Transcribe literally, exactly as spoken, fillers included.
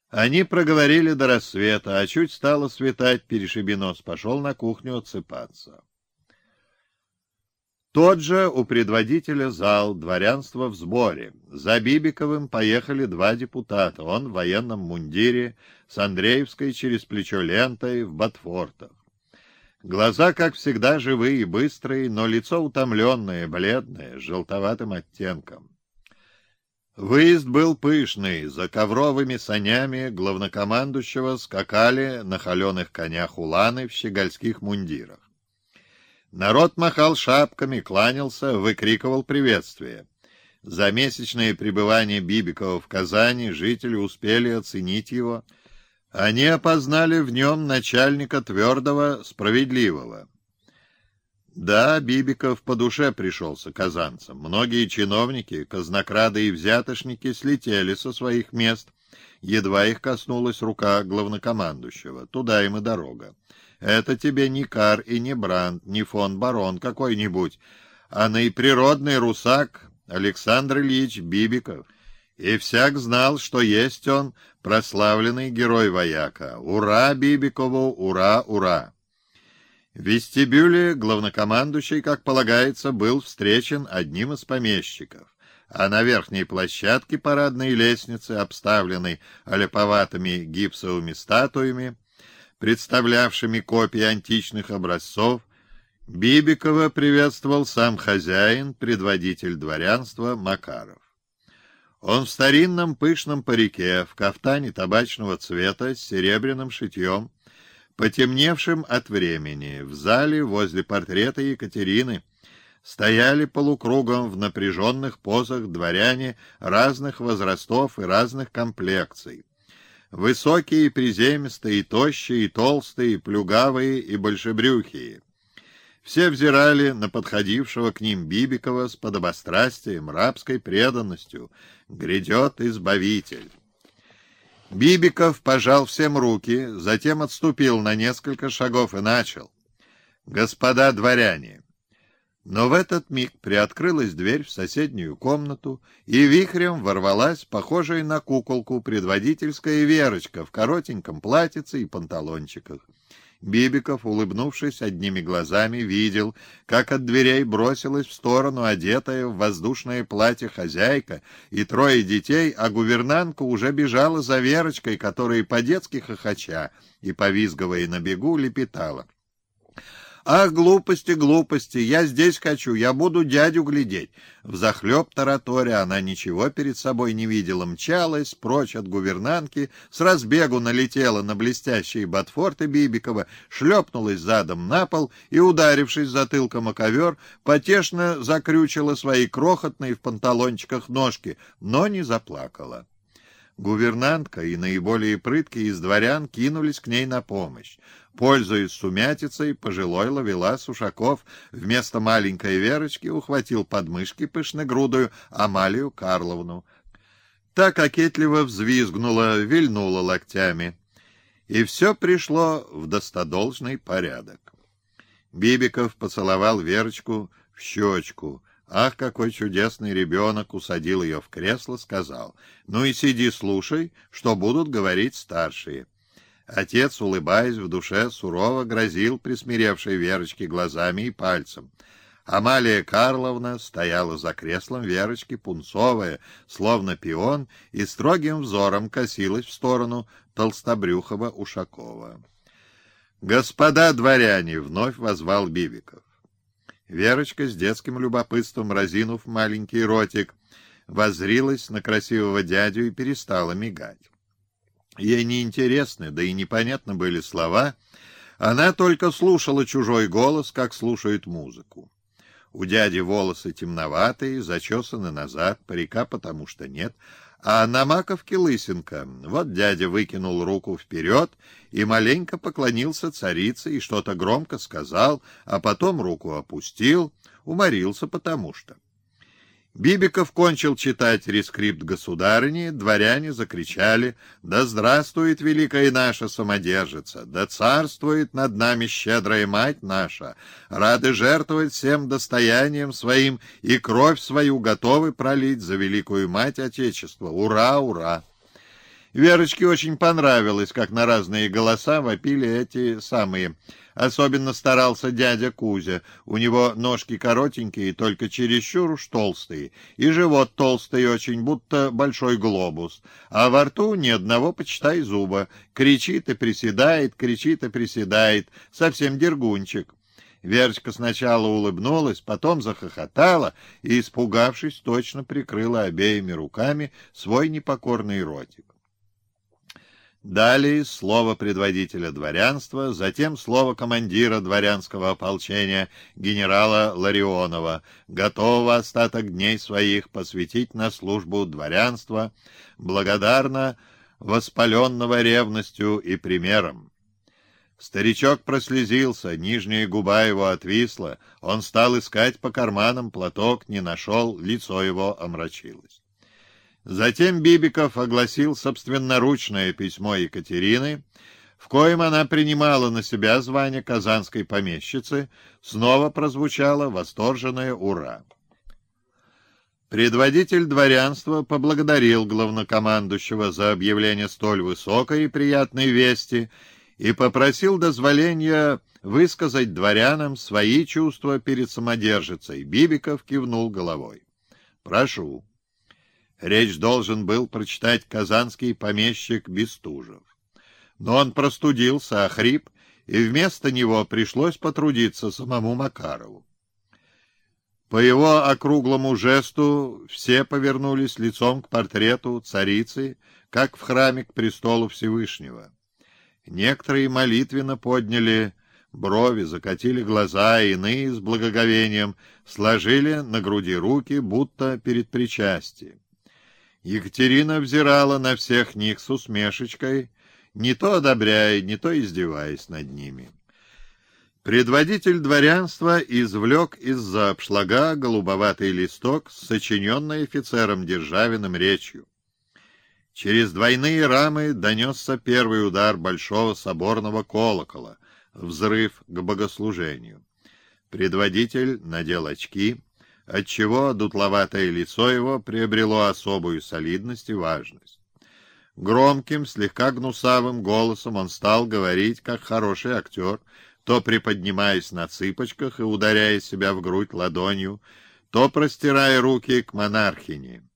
Они проговорили до рассвета, а чуть стало светать, Перешибинос пошел на кухню отсыпаться. Тот же у предводителя зал, дворянство в сборе. За Бибиковым поехали два депутата, он в военном мундире, с Андреевской через плечо лентой, в ботфортах. Глаза, как всегда, живые и быстрые, но лицо утомленное, бледное, с желтоватым оттенком. Выезд был пышный, за ковровыми санями главнокомандующего скакали на холеных конях уланы в щегольских мундирах. Народ махал шапками, кланялся, выкрикивал приветствия. За месячное пребывание Бибикова в Казани жители успели оценить его. Они опознали в нем начальника твердого, справедливого. Да, Бибиков по душе пришелся казанцам. Многие чиновники, казнокрады и взятошники слетели со своих мест. Едва их коснулась рука главнокомандующего. Туда им и дорога. Это тебе не Кар и не Брандт, не фон Барон какой-нибудь, а наиприродный русак Александр Ильич Бибиков. И всяк знал, что есть он прославленный герой-вояка. Ура Бибикову, ура, ура! В вестибюле главнокомандующий, как полагается, был встречен одним из помещиков, а на верхней площадке парадной лестницы, обставленной аляповатыми гипсовыми статуями, представлявшими копии античных образцов, Бибикова приветствовал сам хозяин, предводитель дворянства Макаров. Он в старинном пышном парике, в кафтане табачного цвета с серебряным шитьем, потемневшим от времени. В зале возле портрета Екатерины стояли полукругом в напряженных позах дворяне разных возрастов и разных комплекций. Высокие, и приземистые, и тощие, и толстые, и плюгавые, и большебрюхие. Все взирали на подходившего к ним Бибикова с подобострастием, рабской преданностью. Грядет избавитель. Бибиков пожал всем руки, затем отступил на несколько шагов и начал: «Господа дворяне!» Но в этот миг приоткрылась дверь в соседнюю комнату, и вихрем ворвалась похожая на куколку предводительская Верочка в коротеньком платьице и панталончиках. Бибиков, улыбнувшись одними глазами, видел, как от дверей бросилась в сторону одетая в воздушное платье хозяйка и трое детей, а гувернантка уже бежала за Верочкой, которая по-детски хохоча и, повизгивая на бегу, лепетала: «Ах, глупости, глупости! Я здесь хочу, я буду дядю глядеть!» Взахлеб тараторя, она ничего перед собой не видела, мчалась прочь от гувернантки, с разбегу налетела на блестящие ботфорты Бибикова, шлепнулась задом на пол и, ударившись затылком о ковер, потешно закрючила свои крохотные в панталончиках ножки, но не заплакала. Гувернантка и наиболее прыткие из дворян кинулись к ней на помощь. Пользуясь сумятицей, пожилой ловелас Ушаков вместо маленькой Верочки ухватил подмышки пышногрудую Амалию Карловну. Та кокетливо взвизгнула, вильнула локтями. И все пришло в достодолжный порядок. Бибиков поцеловал Верочку в щечку. Ах, какой чудесный ребенок! Усадил ее в кресло, сказал: «Ну и сиди, слушай, что будут говорить старшие». Отец, улыбаясь в душе, сурово грозил присмиревшей Верочке глазами и пальцем. Амалия Карловна стояла за креслом Верочки, пунцовая, словно пион, и строгим взором косилась в сторону толстобрюхого Ушакова. «Господа дворяне!» — вновь возвал Бибиков. Верочка, с детским любопытством разинув маленький ротик, воззрилась на красивого дядю и перестала мигать. Ей неинтересны, да и непонятны были слова, она только слушала чужой голос, как слушают музыку. У дяди волосы темноватые, зачесаны назад, парика потому что нет, а на маковке лысинка. Вот дядя выкинул руку вперед и маленько поклонился царице и что-то громко сказал, а потом руку опустил, уморился потому что. Бибиков кончил читать рескрипт государыни, дворяне закричали: «Да здравствует великая наша самодержица! Да царствует над нами щедрая мать наша! Рады жертвовать всем достоянием своим и кровь свою готовы пролить за великую мать Отечества! Ура, ура!» Верочке очень понравилось, как на разные голоса вопили эти самые. Особенно старался дядя Кузя. У него ножки коротенькие, только чересчур уж толстые, и живот толстый очень, будто большой глобус, а во рту ни одного, почитай, зуба. Кричит и приседает, кричит и приседает, совсем дергунчик. Верочка сначала улыбнулась, потом захохотала и, испугавшись, точно прикрыла обеими руками свой непокорный ротик. Далее слово предводителя дворянства, затем слово командира дворянского ополчения генерала Ларионова, готового остаток дней своих посвятить на службу дворянства, благодарно воспаленного ревностью и примером. Старичок прослезился, нижняя губа его отвисла, он стал искать по карманам платок, не нашел, лицо его омрачилось. Затем Бибиков огласил собственноручное письмо Екатерины, в коем она принимала на себя звание казанской помещицы. Снова прозвучало восторженное «Ура!». Предводитель дворянства поблагодарил главнокомандующего за объявление столь высокой и приятной вести и попросил дозволения высказать дворянам свои чувства перед самодержицей. Бибиков кивнул головой. «Прошу». Речь должен был прочитать казанский помещик Бестужев. Но он простудился, охрип, и вместо него пришлось потрудиться самому Макарову. По его округлому жесту все повернулись лицом к портрету царицы, как в храме к престолу Всевышнего. Некоторые молитвенно подняли брови, закатили глаза, иные с благоговением сложили на груди руки, будто перед причастием. Екатерина взирала на всех них с усмешечкой, не то одобряя, не то издеваясь над ними. Предводитель дворянства извлек из-за обшлага голубоватый листок с сочиненной офицером Державиным речью. Через двойные рамы донесся первый удар большого соборного колокола, взрыв к богослужению. Предводитель надел очки, отчего дутловатое лицо его приобрело особую солидность и важность. Громким, слегка гнусавым голосом он стал говорить, как хороший актер, то приподнимаясь на цыпочках и ударяя себя в грудь ладонью, то простирая руки к монархине.